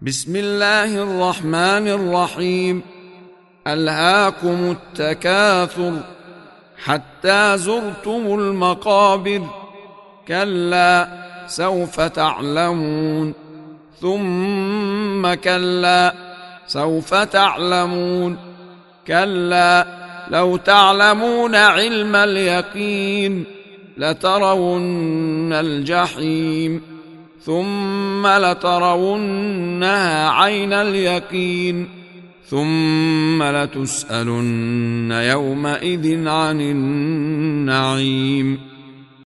بسم الله الرحمن الرحيم. ألهاكم التكاثر حتى زرتم المقابر، كلا سوف تعلمون، ثم كلا سوف تعلمون، كلا لو تعلمون علم اليقين لترون الجحيم، ثم لترونها عين اليقين، ثم لتسألن يومئذ عن النعيم.